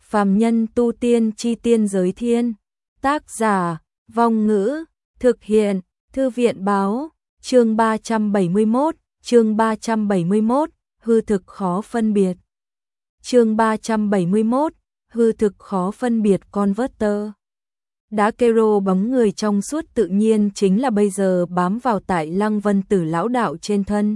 Phàm nhân tu tiên chi tiên giới thiên. Tác giả, Vong Ngữ, thực hiện, Thư viện báo, chương 371, hư thực khó phân biệt. Chương 371, hư thực khó phân biệt converter. Đá kero bóng người trong suốt tự nhiên chính là bây giờ bám vào tại Lăng Vân Tử lão đạo trên thân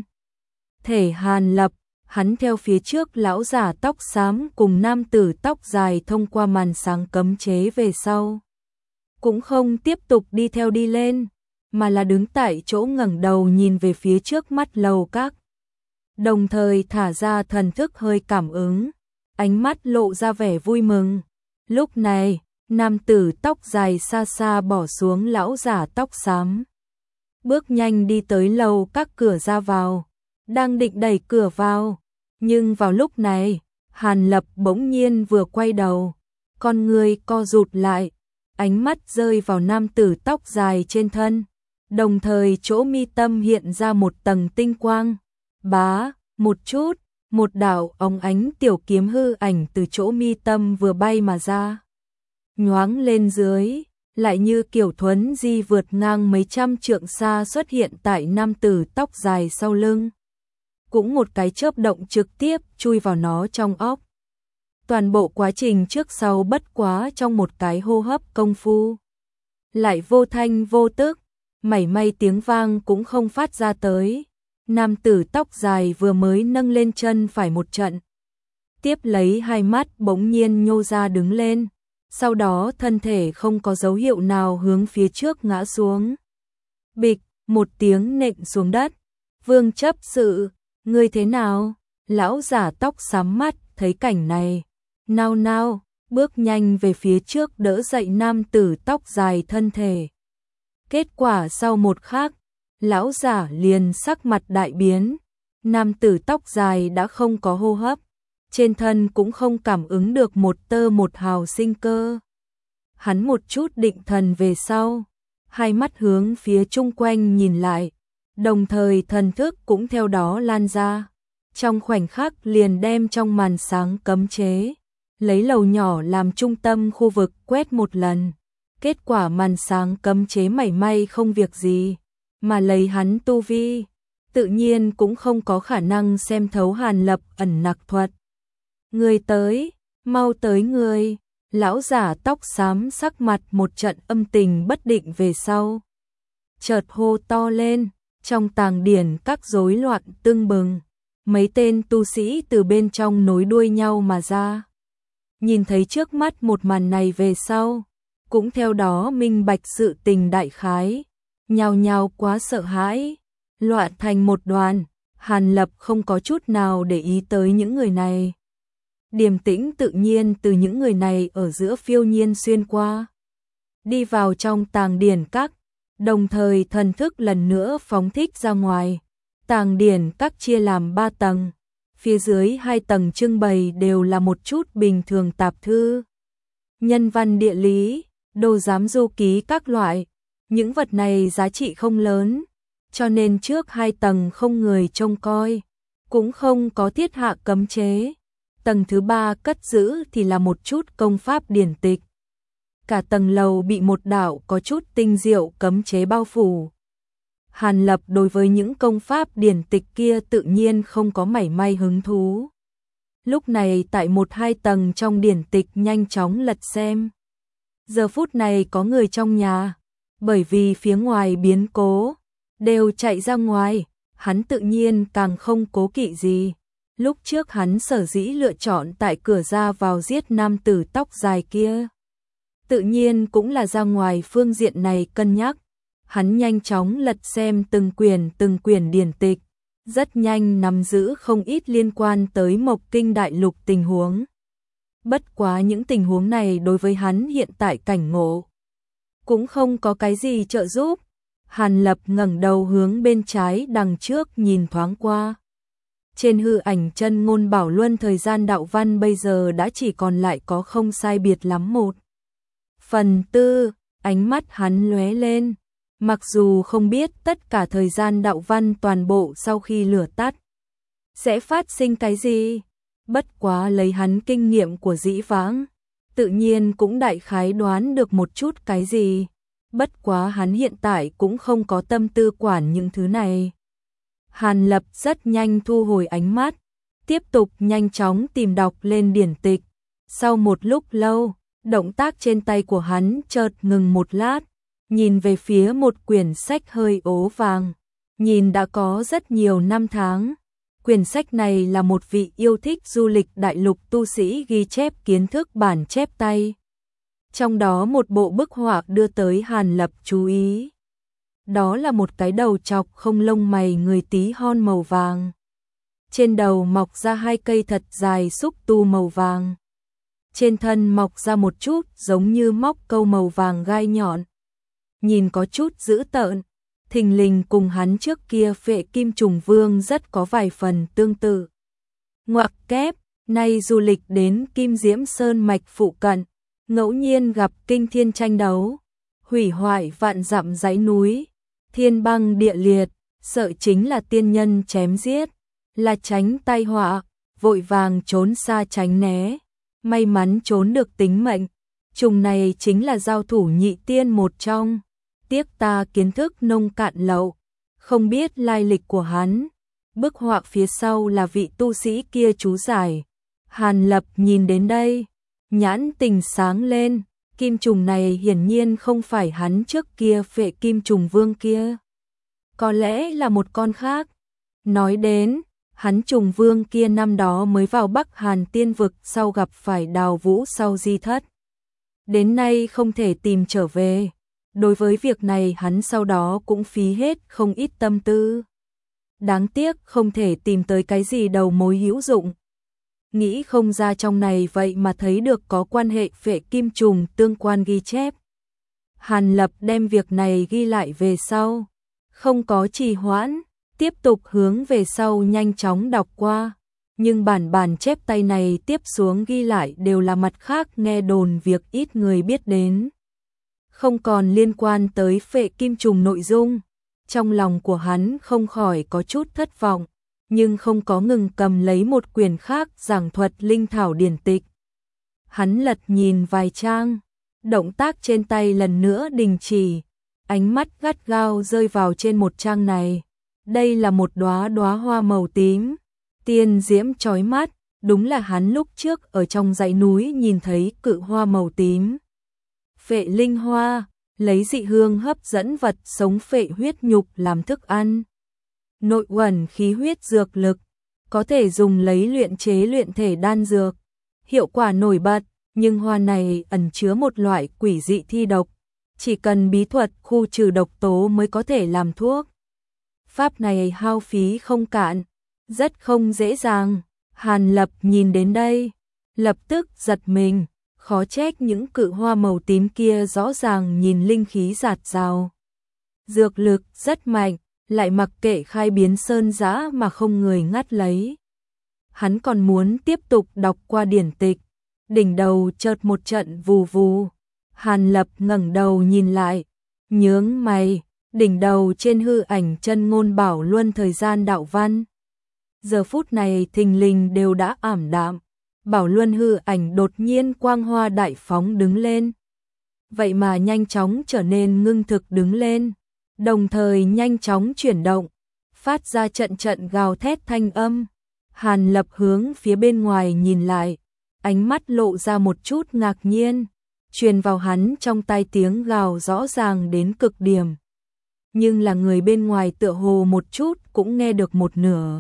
thể Hàn Lập. Hắn theo phía trước lão giả tóc xám cùng nam tử tóc dài thông qua màn sáng cấm chế về sau. Cũng không tiếp tục đi theo đi lên, mà là đứng tại chỗ ngẩng đầu nhìn về phía trước mắt lầu các. Đồng thời thả ra thần thức hơi cảm ứng, ánh mắt lộ ra vẻ vui mừng. Lúc này, nam tử tóc dài xa xa bỏ xuống lão giả tóc xám. Bước nhanh đi tới lầu các cửa ra vào, đang định đẩy cửa vào. Nhưng vào lúc này, Hàn Lập bỗng nhiên vừa quay đầu, con người co rụt lại, ánh mắt rơi vào nam tử tóc dài trên thân, đồng thời chỗ mi tâm hiện ra một tầng tinh quang. Bá, một chút, một đạo óng ánh tiểu kiếm hư ảnh từ chỗ mi tâm vừa bay mà ra. Nhoáng lên dưới, lại như kiểu thuấn di vượt ngang mấy trăm trượng xa xuất hiện tại nam tử tóc dài sau lưng. Cũng một cái chớp động trực tiếp chui vào nó trong óc. Toàn bộ quá trình trước sau bất quá trong một cái hô hấp công phu. Lại vô thanh vô tức, mảy may tiếng vang cũng không phát ra tới. Nam tử tóc dài vừa mới nâng lên chân phải một trận. Tiếp lấy hai mắt bỗng nhiên nhô ra đứng lên. Sau đó thân thể không có dấu hiệu nào hướng phía trước ngã xuống. Bịch, một tiếng nện xuống đất. Vương chấp sự, ngươi thế nào? Lão giả tóc xám mắt thấy cảnh này, nao nao, bước nhanh về phía trước đỡ dậy nam tử tóc dài thân thể. Kết quả sau một khắc, lão giả liền sắc mặt đại biến, nam tử tóc dài đã không có hô hấp, trên thân cũng không cảm ứng được một tơ một hào sinh cơ. Hắn một chút định thần về sau, hai mắt hướng phía chung quanh nhìn lại, đồng thời thần thức cũng theo đó lan ra. Trong khoảnh khắc liền đem trong màn sáng cấm chế, lấy lầu nhỏ làm trung tâm khu vực quét một lần. Kết quả màn sáng cấm chế mảy may không việc gì, mà lấy hắn tu vi, tự nhiên cũng không có khả năng xem thấu Hàn Lập ẩn nặc thuật. Người tới, mau tới người. Lão giả tóc xám sắc mặt một trận âm tình bất định về sau. Chợt hô to lên, trong tàng điển các rối loạn tưng bừng. Mấy tên tu sĩ từ bên trong nối đuôi nhau mà ra. Nhìn thấy trước mắt một màn này về sau, cũng theo đó minh bạch sự tình đại khái, nhao nhao quá sợ hãi, loạn thành một đoàn. Hàn Lập không có chút nào để ý tới những người này. Điềm tĩnh tự nhiên từ những người này ở giữa phiêu nhiên xuyên qua, đi vào trong tàng điển các, đồng thời thần thức lần nữa phóng thích ra ngoài. Tàng điển các chia làm 3 tầng, phía dưới 2 tầng trưng bày đều là một chút bình thường tạp thư, nhân văn địa lý, đồ giám du ký các loại. Những vật này giá trị không lớn, cho nên trước 2 tầng không người trông coi, cũng không có thiết hạ cấm chế. Tầng thứ 3 cất giữ thì là một chút công pháp điển tịch. Cả tầng lầu bị một đạo có chút tinh diệu cấm chế bao phủ. Hàn Lập đối với những công pháp điển tịch kia tự nhiên không có mảy may hứng thú. Lúc này tại 1-2 tầng trong điển tịch nhanh chóng lật xem. Giờ phút này có người trong nhà, bởi vì phía ngoài biến cố, đều chạy ra ngoài, hắn tự nhiên càng không cố kỵ gì. Lúc trước hắn sở dĩ lựa chọn tại cửa ra vào giết nam tử tóc dài kia, tự nhiên cũng là ra ngoài phương diện này cân nhắc. Hắn nhanh chóng lật xem từng quyển điển tịch, rất nhanh nắm giữ không ít liên quan tới Mộc Kinh Đại Lục tình huống. Bất quá những tình huống này đối với hắn hiện tại cảnh ngộ cũng không có cái gì trợ giúp. Hàn Lập ngẩng đầu hướng bên trái đằng trước nhìn thoáng qua. Trên hư ảnh chân ngôn bảo luân thời gian đạo văn bây giờ đã chỉ còn lại có không sai biệt lắm 1/4, ánh mắt hắn lóe lên. Mặc dù không biết tất cả thời gian đạo văn toàn bộ sau khi lửa tắt sẽ phát sinh cái gì, bất quá lấy hắn kinh nghiệm của dĩ vãng, tự nhiên cũng đại khái đoán được một chút cái gì. Bất quá hắn hiện tại cũng không có tâm tư quản những thứ này. Hàn Lập rất nhanh thu hồi ánh mắt, tiếp tục nhanh chóng tìm đọc lên điển tịch. Sau một lúc lâu, động tác trên tay của hắn chợt ngừng một lát, nhìn về phía một quyển sách hơi ố vàng, nhìn đã có rất nhiều năm tháng. Quyển sách này là một vị yêu thích du lịch đại lục tu sĩ ghi chép kiến thức bản chép tay. Trong đó một bộ bức họa đưa tới Hàn Lập chú ý. Đó là một cái đầu trọc không lông mày người tí hon màu vàng. Trên đầu mọc ra hai cây thật dài xúc tu màu vàng. Trên thân mọc ra một chút giống như móc câu màu vàng gai nhọn. Nhìn có chút dữ tợn, thình lình cùng hắn trước kia Phệ Kim Trùng Vương rất có vài phần tương tự. Ngoặc kép, nay du lịch đến Kim Diễm Sơn mạch phụ cận, ngẫu nhiên gặp kinh thiên tranh đấu, hủy hoại vạn dặm dãy núi, thiên băng địa liệt, sợ chính là tiên nhân chém giết, là tránh tai họa, vội vàng trốn xa tránh né, may mắn trốn được tính mệnh. Trùng này chính là giao thủ nhị tiên một trong, tiếc ta kiến thức nông cạn lậu, không biết lai lịch của hắn. Bức họa phía sau là vị tu sĩ kia chú giải. Hàn Lập nhìn đến đây, nhãn tình sáng lên, kim trùng này hiển nhiên không phải hắn trước kia Phệ Kim Trùng Vương kia. Có lẽ là một con khác. Nói đến, hắn trùng vương kia năm đó mới vào Bắc Hàn Tiên Vực sau gặp phải Đào Vũ sau di thất. Đến nay không thể tìm trở về. Đối với việc này hắn sau đó cũng phí hết không ít tâm tư. Đáng tiếc không thể tìm tới cái gì đầu mối hữu dụng. Nghĩ không ra trong này vậy mà thấy được có quan hệ Phệ Kim Trùng tương quan ghi chép. Hàn Lập đem việc này ghi lại về sau. Không có trì hoãn, tiếp tục hướng về sau nhanh chóng đọc qua. Nhưng bản chép tay này tiếp xuống ghi lại đều là mặt khác nghe đồn việc ít người biết đến. Không còn liên quan tới Phệ Kim Trùng nội dung. Trong lòng của hắn không khỏi có chút thất vọng, nhưng không có ngừng cầm lấy một quyển khác giảng thuật linh thảo điển tịch. Hắn lật nhìn vài trang, động tác trên tay lần nữa đình chỉ, ánh mắt gắt gao rơi vào trên một trang này. Đây là một đóa hoa màu tím, tiên diễm chói mắt, đúng là hắn lúc trước ở trong dãy núi nhìn thấy cự hoa màu tím. Phệ linh hoa, lấy dị hương hấp dẫn vật sống phệ huyết nhục làm thức ăn. Nội uẩn khí huyết dược lực, có thể dùng lấy luyện chế luyện thể đan dược. Hiệu quả nổi bật, nhưng hoa này ẩn chứa một loại quỷ dị thi độc. Chỉ cần bí thuật khu trừ độc tố mới có thể làm thuốc. Pháp này hao phí không cạn, rất không dễ dàng. Hàn Lập nhìn đến đây, lập tức giật mình, khó trách những cự hoa màu tím kia rõ ràng nhìn linh khí dạt dào. Dược lực rất mạnh, lại mặc kệ khai biến sơn dã mà không người ngắt lấy. Hắn còn muốn tiếp tục đọc qua điển tịch, đỉnh đầu chợt một trận vù vù. Hàn Lập ngẩng đầu nhìn lại, nhướng mày, đỉnh đầu trên hư ảnh chân ngôn bảo luân thời gian đạo văn. Giờ phút này thình lình đều đã ảm đạm, bảo luân hư ảnh đột nhiên quang hoa đại phóng đứng lên. Vậy mà nhanh chóng trở nên ngưng thực đứng lên, đồng thời nhanh chóng chuyển động, phát ra trận gào thét thanh âm. Hàn Lập hướng phía bên ngoài nhìn lại, ánh mắt lộ ra một chút ngạc nhiên, truyền vào hắn trong tai tiếng gào rõ ràng đến cực điểm. Nhưng là người bên ngoài tựa hồ một chút cũng nghe được một nửa.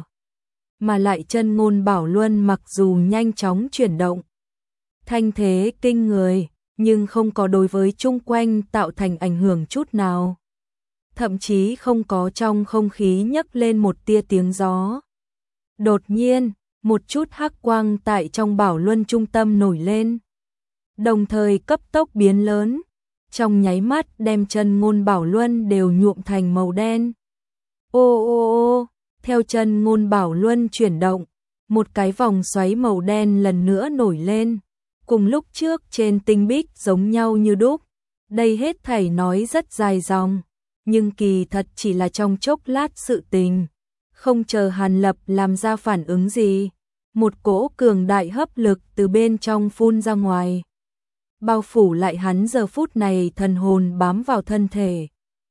Mà lại chân ngôn bảo luân mặc dù nhanh chóng chuyển động, thanh thế kinh người, nhưng không có đối với chung quanh tạo thành ảnh hưởng chút nào. Thậm chí không có trong không khí nhấc lên một tia tiếng gió. Đột nhiên, một chút hắc quang tại trong bảo luân trung tâm nổi lên, đồng thời cấp tốc biến lớn, trong nháy mắt đem chân ngôn bảo luân đều nhuộm thành màu đen. Ô ô ô, theo chân ngôn bảo luân chuyển động, một cái vòng xoáy màu đen lần nữa nổi lên, cùng lúc trước trên tinh bích giống nhau như đúc. Đây hết thảy nói rất dài dòng, nhưng kỳ thật chỉ là trong chốc lát sự tình. Không chờ Hàn Lập làm ra phản ứng gì, một cỗ cường đại hấp lực từ bên trong phun ra ngoài. bao phủ lại hắn. Giờ phút này thần hồn bám vào thân thể.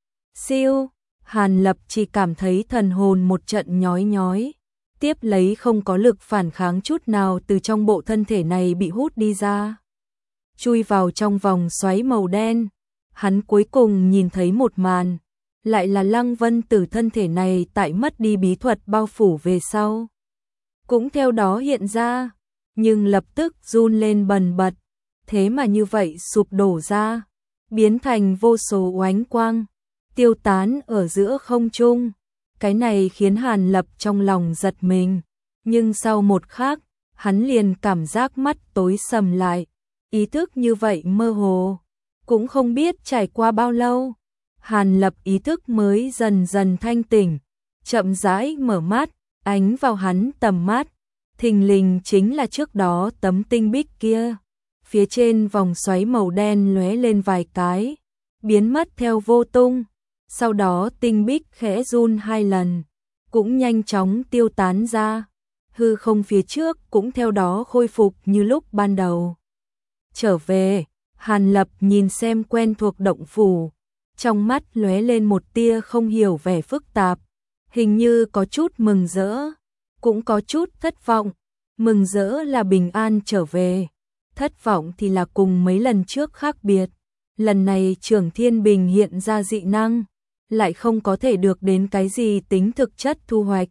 Siêu, Hàn Lập chỉ cảm thấy thần hồn một trận nhói nhói, tiếp lấy không có lực phản kháng chút nào, từ trong bộ thân thể này bị hút đi ra, chui vào trong vòng xoáy màu đen. Hắn cuối cùng nhìn thấy một màn, lại là Lăng Vân Tử thân thể này tại mất đi bí thuật bao phủ về sau, cũng theo đó hiện ra, nhưng lập tức run lên bần bật, thế mà như vậy sụp đổ ra, biến thành vô số oánh quang, tiêu tán ở giữa không trung. Cái này khiến Hàn Lập trong lòng giật mình, nhưng sau một khắc, hắn liền cảm giác mắt tối sầm lại, ý thức như vậy mơ hồ, cũng không biết trải qua bao lâu, Hàn Lập ý thức mới dần dần thanh tỉnh, chậm rãi mở mắt, ánh vào hắn tầm mắt, thình lình chính là trước đó tấm tinh bích kia, phía trên vòng xoáy màu đen lóe lên vài cái, biến mất theo vô tung. Sau đó tinh bích khẽ run 2 lần, cũng nhanh chóng tiêu tán ra, hư không phía trước cũng theo đó khôi phục như lúc ban đầu. Trở về, Hàn Lập nhìn xem quen thuộc động phủ, trong mắt lóe lên một tia không hiểu vẻ phức tạp, hình như có chút mừng rỡ, cũng có chút thất vọng. Mừng rỡ là bình an trở về, thất vọng thì là cùng mấy lần trước khác biệt, lần này Trưởng Thiên Bình hiện ra dị năng, lại không có thể được đến cái gì tính thực chất thu hoạch.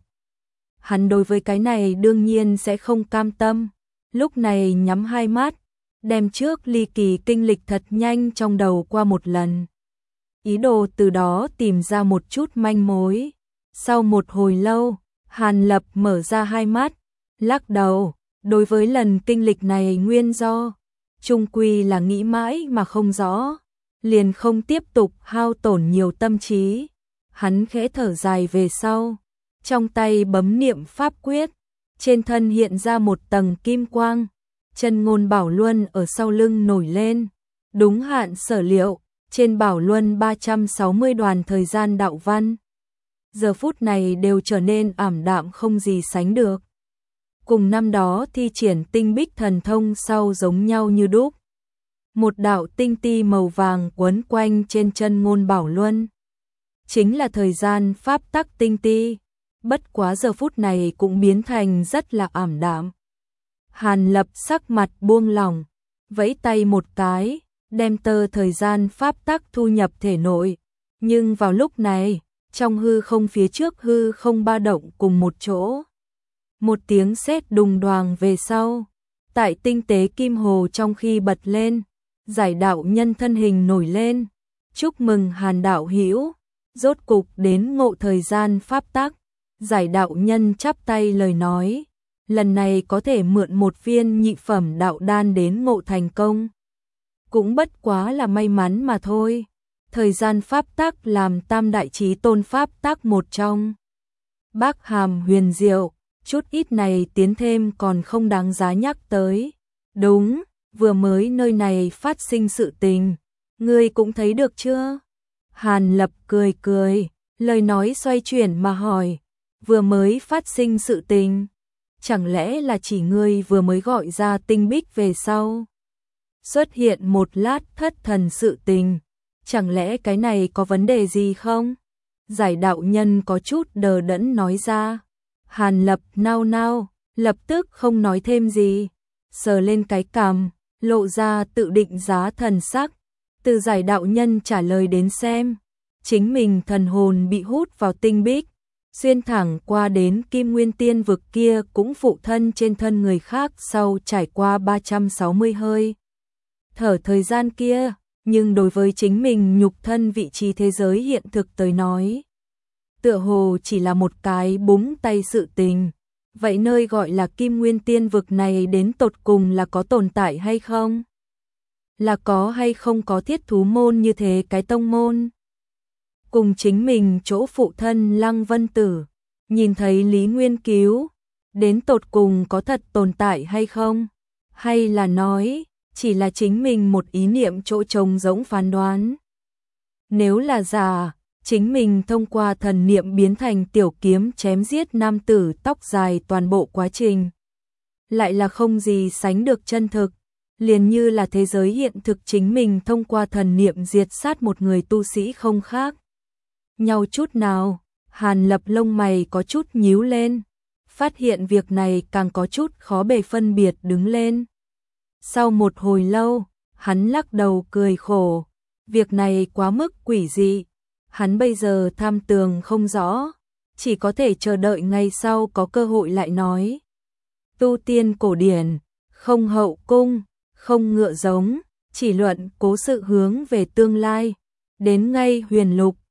Hắn đối với cái này đương nhiên sẽ không cam tâm, lúc này nhắm hai mắt, đem trước ly kỳ kinh lịch thật nhanh trong đầu qua một lần. Ý đồ từ đó tìm ra một chút manh mối. Sau một hồi lâu, Hàn Lập mở ra hai mắt, lắc đầu, đối với lần kinh lịch này nguyên do, chung quy là nghĩ mãi mà không rõ, liền không tiếp tục hao tổn nhiều tâm trí. Hắn khẽ thở dài về sau, trong tay bấm niệm pháp quyết, trên thân hiện ra một tầng kim quang, chân ngôn bảo luân ở sau lưng nổi lên, đúng hạn sở liệu, trên bảo luân 360 đoàn thời gian đạo văn. Giờ phút này đều trở nên ảm đạm không gì sánh được. Cùng năm đó thi triển tinh bích thần thông sau giống nhau như đúc. Một đạo tinh ti màu vàng quấn quanh trên chân ngôn bảo luân. Chính là thời gian pháp tắc tinh ti, bất quá giờ phút này cũng biến thành rất là ảm đạm. Hàn Lập sắc mặt buông lỏng, vẫy tay một cái, đem tơ thời gian pháp tắc thu nhập thể nội. Nhưng vào lúc này, trong hư không phía trước hư không ba động cùng một chỗ. Một tiếng sét đùng đoàng về sau, tại tinh tế kim hồ trong khi bật lên, giải đạo nhân thân hình nổi lên. Chúc mừng Hàn đạo hữu, rốt cục đến ngộ thời gian pháp tắc. Giải đạo nhân chắp tay lời nói, lần này có thể mượn một viên nhị phẩm đạo đan đến ngộ thành công, cũng bất quá là may mắn mà thôi. Thời gian pháp tắc làm tam đại chí tôn pháp tắc một trong. Bác hàm huyền diệu, chút ít này tiến thêm còn không đáng giá nhắc tới. Đúng, vừa mới nơi này phát sinh sự tình, ngươi cũng thấy được chưa? Hàn Lập cười cười, lời nói xoay chuyển mà hỏi, vừa mới phát sinh sự tình, chẳng lẽ là chỉ ngươi vừa mới gọi ra tinh bích về sau? Xuất hiện một lát thất thần sự tình, chẳng lẽ cái này có vấn đề gì không? Giải đạo nhân có chút đờ đẫn nói ra. Hàn Lập nao nao, lập tức không nói thêm gì, sờ lên cái cằm, lộ ra tự định giá thần sắc. Từ giải đạo nhân trả lời đến xem, chính mình thần hồn bị hút vào tinh bích, xuyên thẳng qua đến Kim Nguyên Tiên vực kia cũng phụ thân trên thân người khác sau trải qua 360 hơi thở thời gian kia, nhưng đối với chính mình nhục thân vị trí thế giới hiện thực tới nói, tựa hồ chỉ là một cái búng tay sự tình. Vậy nơi gọi là Kim Nguyên Tiên vực này đến tột cùng là có tồn tại hay không? Là có hay không có thiết thú môn như thế cái tông môn? Cùng chính mình chỗ phụ thân Lăng Vân Tử, nhìn thấy Lý Nguyên Cứu, đến tột cùng có thật tồn tại hay không? Hay là nói, chỉ là chính mình một ý niệm chỗ trống rỗng phán đoán? Nếu là giả, chính mình thông qua thần niệm biến thành tiểu kiếm chém giết nam tử tóc dài toàn bộ quá trình, lại là không gì sánh được chân thực. liền như là thế giới hiện thực chính mình thông qua thần niệm diệt sát một người tu sĩ không khác nhau chút nào. Hàn Lập lông mày có chút nhíu lên, phát hiện việc này càng có chút khó bề phân biệt đứng lên. Sau một hồi lâu, hắn lắc đầu cười khổ, việc này quá mức quỷ dị, hắn bây giờ tham tường không rõ, chỉ có thể chờ đợi ngày sau có cơ hội lại nói. Tu tiên cổ điển, không hậu cung, không ngựa giống, chỉ luận cố sự hướng về tương lai, đến ngay huyền lục,